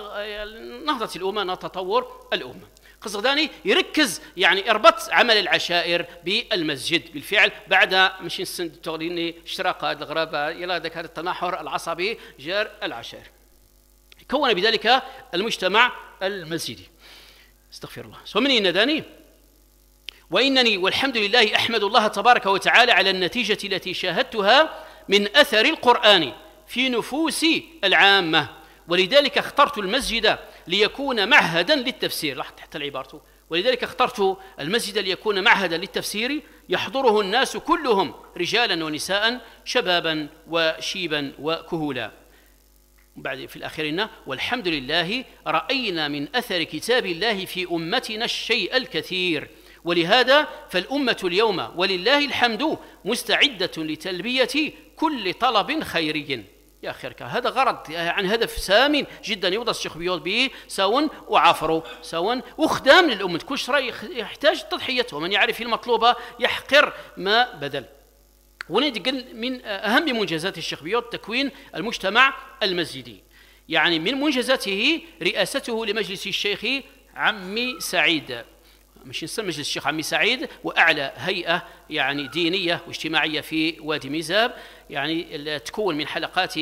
نهضه الامه، تطور الامه. قصداني يركز يعني اربط عمل العشائر بالمسجد بالفعل بعد مش نسند تغليني اشتراك هذا الغرابه الى ذاك هذا التناحر العصبي جار العشائر، كون بذلك المجتمع المسجدي. استغفر الله. ومن نداني وانني والحمد لله احمد الله تبارك وتعالى على النتيجه التي شاهدتها من اثر القران في نفوس العامه، ولذلك اخترت المسجد ليكون معهدا للتفسير. لاحظت حتى العبارة، ولذلك اخترت المسجد ليكون معهدا للتفسير يحضره الناس كلهم رجالا ونساء شبابا وشيبا وكهولا. بعد في الآخرين والحمد لله رأينا من أثر كتاب الله في أمتنا الشيء الكثير، ولهذا فالأمة اليوم ولله الحمد مستعدة لتلبية كل طلب خيري. يا أخي هذا غرض يعني هدف سامي جدا يوضع الشيخ بيوض به سواء وعافروا سواء وخدام للأمة، كل شيء يحتاج تضحية، ومن يعرف المطلوب يحقر ما بدل. ونقل من أهم منجزات الشيخ بيوض تكوين المجتمع المسجدي، يعني من منجزاته رئاسته لمجلس الشيخ عمي سعيد، مش نسمى مجلس الشيخ عمي سعيد، وأعلى هيئة يعني دينية واجتماعية في وادي ميزاب، يعني تكون من حلقات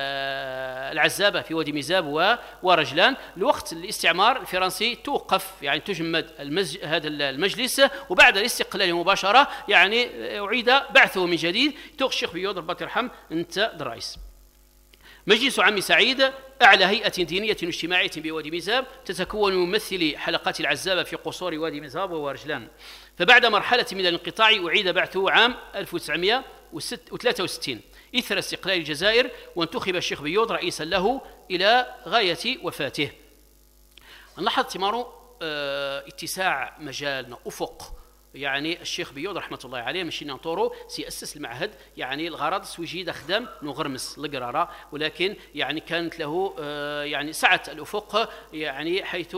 العزابة في وادي ميزاب ورجلان. لوقت الاستعمار الفرنسي توقف يعني تجمد المز... هذا المجلس، وبعد الاستقلال مباشرة يعني أعيد بعثه من جديد. توق الشيخ بيوض الله يرحم أنت الرئيس. مجلس عمي سعيد أعلى هيئة دينية واجتماعية بوادي ميزاب، تتكون من ممثلي حلقات العزابة في قصور وادي ميزاب وورجلان. فبعد مرحلة من الانقطاع أعيد بعثه عام ألف وتسعمائة وثلاثة وستين إثر استقلال الجزائر، وانتخب الشيخ بيوض رئيسا له إلى غاية وفاته. نلاحظ ثمار اتساع مجالنا أفق يعني الشيخ بيوض رحمه الله عليه مشي نطورو سيأسس المعهد، يعني الغرض سوجي خدم نغرمس القرارة، ولكن يعني كانت له يعني سعة الأفق يعني حيث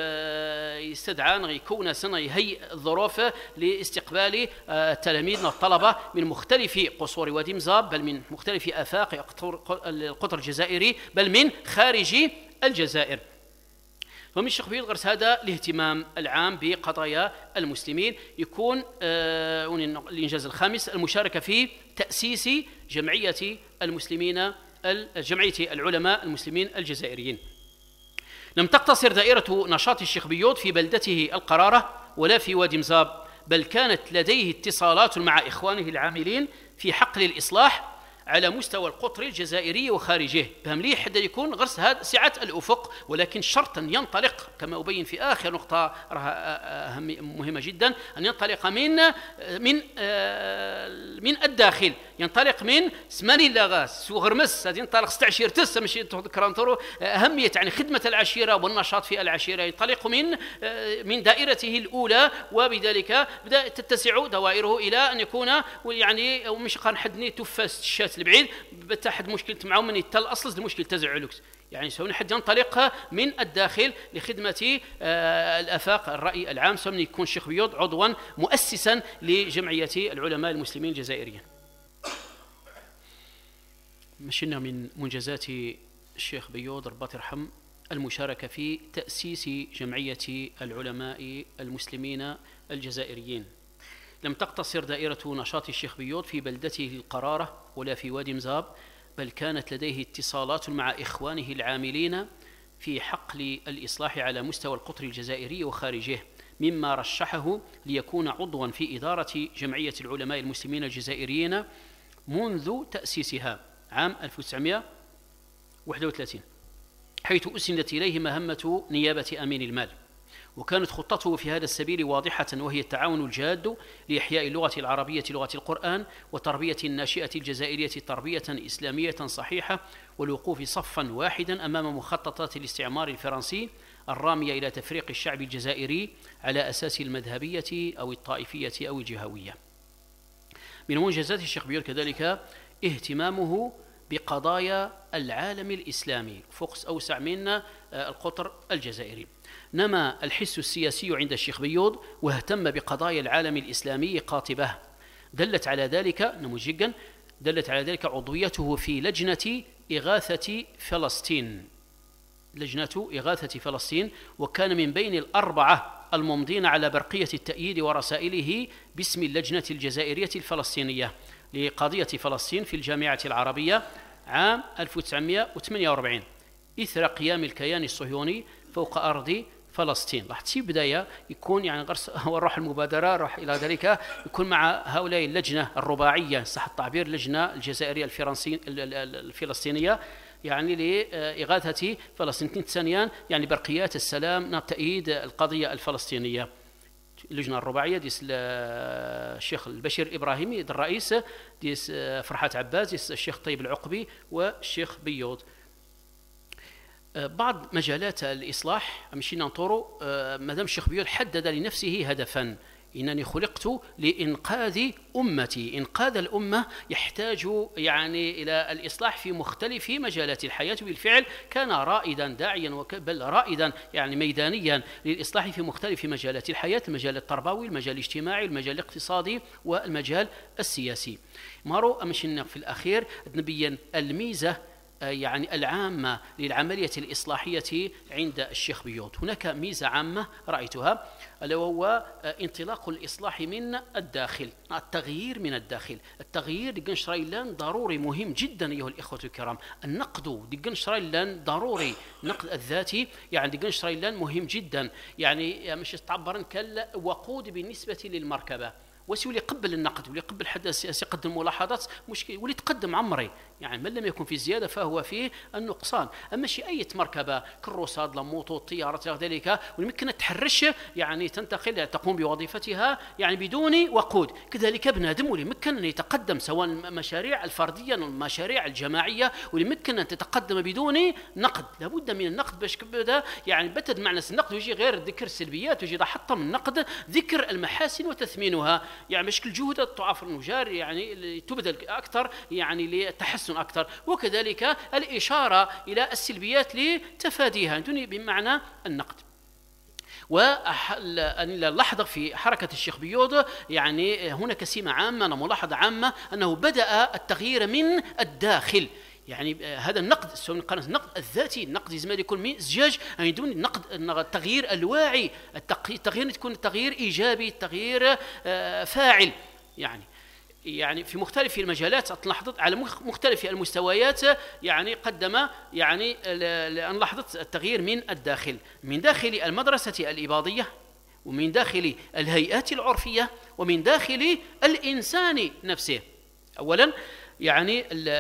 يستدعى يكون سنة يهيئ الظروف لاستقبال التلاميذ والطلبة من مختلف قصور وادي مزاب، بل من مختلف آفاق القطر الجزائري، بل من خارج الجزائر. ومن الشيخ بيوض غرس هذا الاهتمام العام بقضايا المسلمين يكون آه الإنجاز الخامس المشاركة في تأسيس جمعية المسلمين جمعية العلماء المسلمين الجزائريين. لم تقتصر دائرة نشاط الشيخ بيوض في بلدته القرارة ولا في وادي مزاب، بل كانت لديه اتصالات مع إخوانه العاملين في حقل الإصلاح على مستوى القطر الجزائري وخارجه. بها مليح حتى يكون غرس هذا سعة الأفق، ولكن شرط أن ينطلق كما أبين في آخر نقطة راها مهمة جدا، أن ينطلق من من من الداخل، ينطلق من سماني لاغاس وغرمس، هذه ينطلق ست عشير تس ماشي كرانتورو. أهمية يعني خدمة العشيرة والنشاط في العشيرة، ينطلق من من دائرته الأولى، وبذلك بدأ تتسع دوائره إلى أن يكون يعني مش قان حدني تفاس الشات البعيد بتحد مشكلة معهم من يتل أصل المشكلة تزعلوكس، يعني سواء حد ينطلق من الداخل لخدمة الآفاق الرأي العام، سواء يكون الشيخ بيوض عضوا مؤسسا لجمعية العلماء المسلمين الجزائريين. مشينا من منجزات الشيخ بيوض رباط يرحم المشاركة في تأسيس جمعية العلماء المسلمين الجزائريين. لم تقتصر دائرة نشاط الشيخ بيوض في بلدته القرارة ولا في وادي مزاب، بل كانت لديه اتصالات مع إخوانه العاملين في حقل الإصلاح على مستوى القطر الجزائري وخارجه، مما رشحه ليكون عضوا في إدارة جمعية العلماء المسلمين الجزائريين منذ تأسيسها عام ألف وتسعمائة وواحد وثلاثين، حيث أسندت إليه مهمة نيابة أمين المال. وكانت خطته في هذا السبيل واضحة، وهي التعاون الجاد لإحياء اللغة العربية لغة القرآن، وتربية الناشئة الجزائرية تربية إسلامية صحيحة، والوقوف صفا واحدا أمام مخططات الاستعمار الفرنسي الرامية إلى تفريق الشعب الجزائري على أساس المذهبية أو الطائفية أو الجهوية. من منجزات الشيخ بيوض كذلك اهتمامه بقضايا العالم الإسلامي فوكس أوسع من القطر الجزائري. نما الحس السياسي عند الشيخ بيوض واهتم بقضايا العالم الإسلامي قاطبة، دلت على ذلك نموذجا دلت على ذلك عضويته في لجنة إغاثة فلسطين لجنة إغاثة فلسطين وكان من بين الأربعة الممضين على برقية التأييد ورسائله باسم اللجنة الجزائرية الفلسطينية لقضية فلسطين في الجامعة العربية عام ألف وتسعمائة وثمانية وأربعين إثر قيام الكيان الصهيوني فوق أرض فلسطين. راح تصير بداية يكون يعني غرس هو الروح المبادرة راح إلى ذلك يكون مع هؤلاء اللجنة الرباعية صح التعبير اللجنة الجزائرية الفلسطينية يعني لإغاثة فلسطين ثانيا يعني برقيات السلام تأييد القضية الفلسطينية. اللجنة الرباعية ديس الشيخ البشير إبراهيمي الرئيس ديس فرحات عباس ديس الشيخ طيب العقبي والشيخ بيوض. بعض مجالات الإصلاح مشينا نطوروا مادام الشيخ بيوض حدد لنفسه هدفا إنني خلقت لإنقاذ أمتي. إنقاذ الأمة يحتاج يعني إلى الإصلاح في مختلف مجالات الحياة، بالفعل كان رائدا داعيا بل رائدا يعني ميدانيا للإصلاح في مختلف مجالات الحياة، المجال التربوي، المجال الاجتماعي، المجال الاقتصادي والمجال السياسي. مارو أمشينا في الأخير نبين الميزة يعني العامة للعملية الإصلاحية عند الشيخ بيوض. هناك ميزة عامة رأيتها ألا وهو انطلاق الإصلاح من الداخل، التغيير من الداخل. التغيير ديكن شرايلان ضروري مهم جدا أيها الإخوة الكرام. النقد ديكن شرايلان ضروري، النقد الذاتي يعني ديكن شرايلان مهم جدا، يعني مش تعبرن كالوقود بالنسبة للمركبة وسي اللي يقبل النقد واللي يقبل حدث يقدم ملاحظات مشكل واللي تقدم عمري يعني من لم يكن في زياده فهو فيه النقصان. اما شي اي مركبه كالرصاد لموطو الطيارات ذلك ويمكن تحرش يعني تنتقل تقوم بوظيفتها يعني بدون وقود، كذلك بنادم واللي يمكن ان يتقدم سواء المشاريع الفرديه او المشاريع الجماعيه واللي يمكن ان تتقدم بدون نقد. لابد من النقد باش كبدا يعني بتد معنى النقد ويجي غير ذكر السلبيات ويجي حطم النقد ذكر المحاسن وتثمينها يعني مش كل جهود تضاعف المجار يعني تبذل اكثر يعني لتحسن اكثر، وكذلك الاشاره الى السلبيات لتفاديها بمعنى النقد. ونلاحظ في حركة الشيخ بيوض يعني هناك سمة عامة ملاحظة عامة أنه بدأ التغيير من الداخل. يعني هذا النقد سواء كان النقد الذاتي، النقد لازم يكون مزجاج يعني دون النقد التغيير الواعي، التغيير تكون تغيير ايجابي، تغيير فاعل. يعني يعني في مختلف المجالات لاحظت على مختلف المستويات، يعني قدم يعني أن لاحظت التغيير من الداخل، من داخل المدرسة الإباضية، ومن داخل الهيئات العرفية، ومن داخل الإنسان نفسه. أولا يعني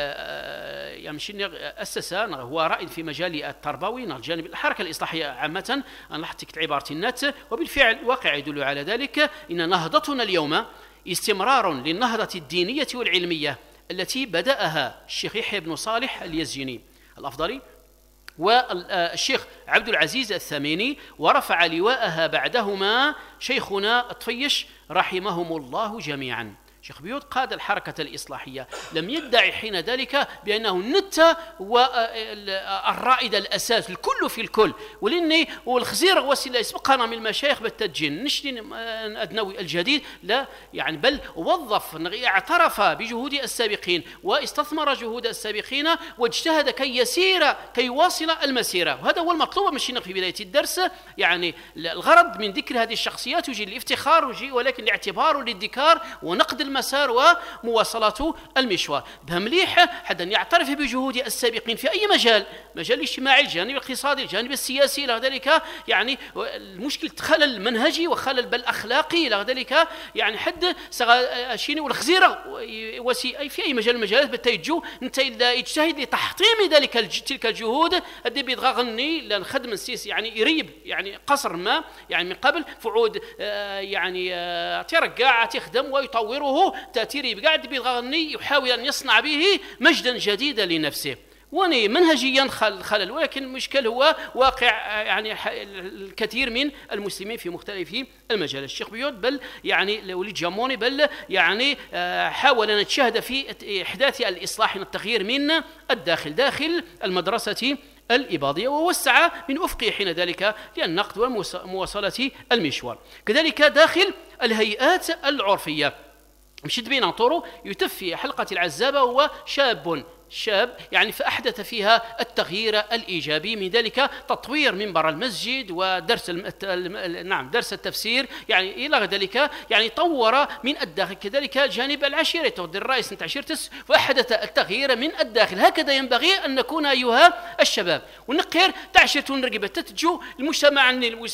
يمشي أسس هو رائد في مجال التربوي الجانب الحركة الإصلاحية عامة، أنا لاحظت عبارة النت، وبالفعل واقع يدل على ذلك. إن نهضتنا اليوم استمرار للنهضة الدينية والعلمية التي بدأها الشيخ يحيى بن صالح اليزجيني الأفضلي والشيخ عبد العزيز الثميني، ورفع لواءها بعدهما شيخنا الطفيش رحمهم الله جميعا. شيخ بيوت قاد الحركة الإصلاحية، لم يدعي حين ذلك بأنه النت والرائد الأساس الكل في الكل، ولاني والخزير وسيله يسبقنا من المشايخ بالتدجين نشتي أدنوي الجديد، لا يعني بل وظف اعترف بجهود السابقين واستثمر جهود السابقين واجتهد كي يسير كي يواصل المسيرة، وهذا هو المطلوب. مشينا في بداية الدرس يعني الغرض من ذكر هذه الشخصيات يجي الافتخار ويجي ولكن الاعتبار والادكار ونقد المسار ومواصلة المشوار. بها مليح حتى يعترف بجهود السابقين في أي مجال، مجال الاجتماعي، الجانب الاقتصادي، الجانب السياسي، إلى ذلك يعني المشكل خلل منهجي وخلل بل أخلاقي، إلى ذلك يعني حد شيني والخزيرة وسي في أي مجال المجالات بتيجو أنت إلا يجتهد لتحطيم ذلك تلك الجهود الدي بيتغني لأن خدم السياسي يعني يريب يعني قصر ما يعني من قبل فعود يعني ترقع تخدم ويطوره تأثيري بقاعد بيتغني يحاول أن يصنع به مجدا جديدا لنفسه، وني منهجيا خلل، ولكن المشكل هو واقع يعني الكثير من المسلمين في مختلف المجالات. الشيخ بيوت بل يعني وليد جاموني بل يعني حاول أن يتشهد في إحداث الإصلاح والتغيير من الداخل داخل المدرسة الإباضية، ووسع من أفقه حين ذلك للنقد ومواصلة المشوار. كذلك داخل الهيئات العرفية مشيت بين طورو يتف في حلقة العزابة هو شاب شاب يعني فأحدث فيها التغيير الإيجابي، من ذلك تطوير منبر المسجد ودرس الم... نعم درس التفسير يعني إلى ذلك يعني طور من الداخل. كذلك جانب العشيرة تودي الرئيس انت عشيرتس وأحدث التغيير من الداخل. هكذا ينبغي أن نكون أيها الشباب ونقير تعشيرة ونرقبة تتجو المجتمع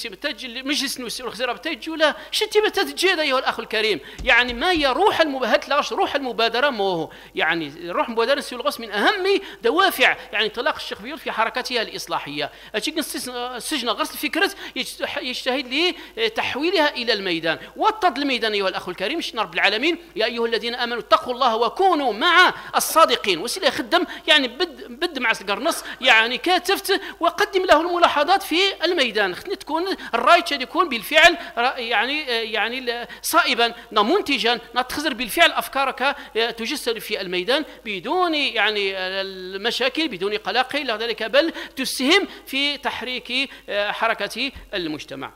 المجلس والخزيرة تتجو لا شتي بتتجيد أيها الأخ الكريم، يعني ما هي روح المبادرة لاش روح المبادرة موه يعني روح المبادرة الغصب من أهم دوافع يعني انطلاق الشيخ بيوت في حركتها الإصلاحية. السجن غرس الفكرة يجتهد لتحويلها إلى الميدان وطد الميدان أيها الأخ الكريم. شنا رب العالمين يا أيها الذين آمنوا اتقوا الله وكونوا مع الصادقين، وسيلة يخدم يعني بد بد مع القرنص يعني كاتفت وقدم له الملاحظات في الميدان. خدني تكون الراي يكون بالفعل يعني يعني صائبا منتجا نتخزر بالفعل أفكارك تجسد في الميدان بدون يعني المشاكل بدون قلق إلى ذلك، بل تسهم في تحريك حركة المجتمع.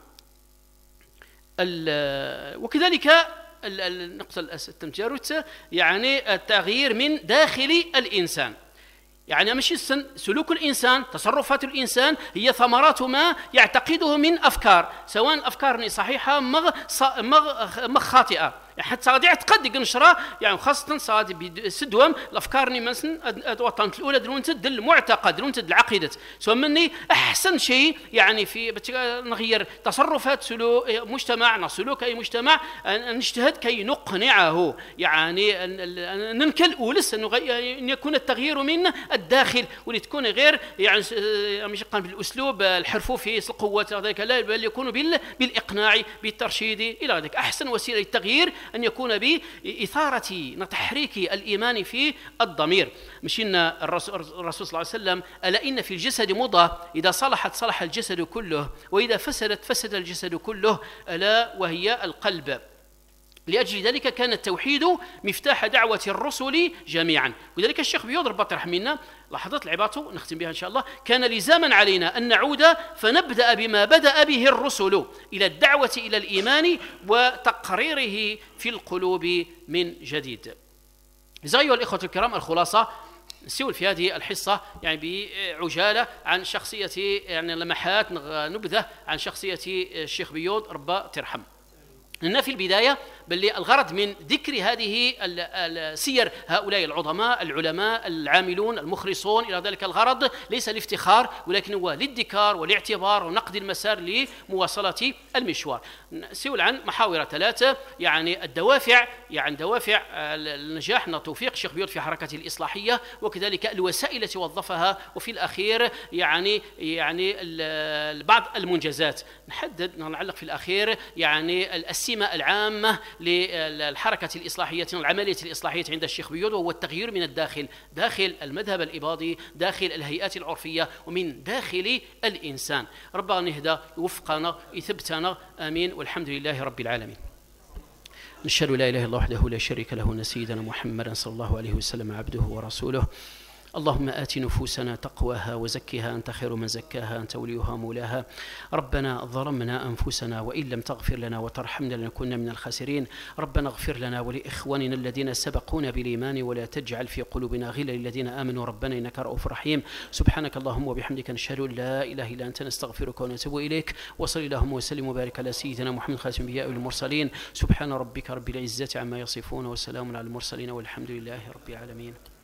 وكذلك النقطة التمجيروت يعني التغيير من داخل الإنسان، يعني ماشي سلوك الإنسان تصرفات الإنسان هي ثمرات ما يعتقده من أفكار، سواء أفكار صحيحة مغ مغ خاطئة حتى صادي اعتقد نشرة يعني خاصة صادي بسدوم الأفكار ني مثلا الوطن الأولى دلونتد المعتقد دلونتد العقيدة سواء مني أحسن شيء يعني في نغير تصرفات سلوك مجتمع سلوك أي مجتمع نجتهد كي نقنعه يعني ننكل ولس أن يكون التغيير من الداخل ولتكون غير يعني مش قال بالأسلوب الحرفوفي القوة ذلك لا بل يكون بالإقناع بالترشيد إلى ذلك. أحسن وسيلة للتغيير أن يكون بإثارة تحريك الإيمان في الضمير. مشينا الرسول, الرسول صلى الله عليه وسلم ألا إن في الجسد مضغة إذا صلحت صلح الجسد كله وإذا فسدت فسد الجسد كله ألا وهي القلب. لأجل ذلك كان التوحيد مفتاح دعوة الرسل جميعا. ولذلك الشيخ بيوض ربط رحمنا لاحظت العبارة نختم بها إن شاء الله كان لزاما علينا أن نعود فنبدأ بما بدأ به الرسل إلى الدعوة إلى الإيمان وتقريره في القلوب من جديد. أيها الإخوة الكرام الخلاصة نسول في هذه الحصة يعني بعجالة عن شخصية يعني لمحات نبذة عن شخصية الشيخ بيوض رب ترحم. لأن في البداية بل الغرض من ذكر هذه السير هؤلاء العظماء العلماء العاملون المخلصون إلى ذلك الغرض ليس الافتخار، ولكن هو للذكر والاعتبار ونقد المسار لمواصلة المشوار. نسأل عن محاور ثلاثة، يعني الدوافع، يعني دوافع النجاح من توفيق الشيخ بيوت في حركة الإصلاحية، وكذلك الوسائل التي وظفها، وفي الأخير يعني يعني بعض المنجزات. نحدد نعلق في الأخير يعني السمة العامة للحركة الإصلاحية والعملية الإصلاحية عند الشيخ بيوت، وهو التغيير من الداخل، داخل المذهب الإباضي، داخل الهيئات العرفية، ومن داخل الإنسان. ربنا نهدى يوفقنا يثبتنا، آمين، والحمد لله رب العالمين. نشهد لا إله إلا الله وحده لا شريك له، أن سيدنا محمدا صلى الله عليه وسلم عبده ورسوله. اللهم آت نفوسنا تقواها وزكها أنت خير من زكاها، أنت وليها مولاها. ربنا ظلمنا أنفسنا وإن لم تغفر لنا وترحمنا لنكن من الخاسرين. ربنا اغفر لنا ولإخواننا الذين سبقونا بالإيمان ولا تجعل في قلوبنا غلا للذين آمنوا ربنا إنك رؤوف رحيم. سبحانك اللهم وبحمدك، نشهد أن لا إله إلا أنت، نستغفرك ونتوب إليك. وصل اللهم وسلم وبارك على سيدنا محمد خاتم الأنبياء والمرسلين. سبحان ربك رب العزة عما يصفون وسلام على المرسلين والحمد لله رب العالمين.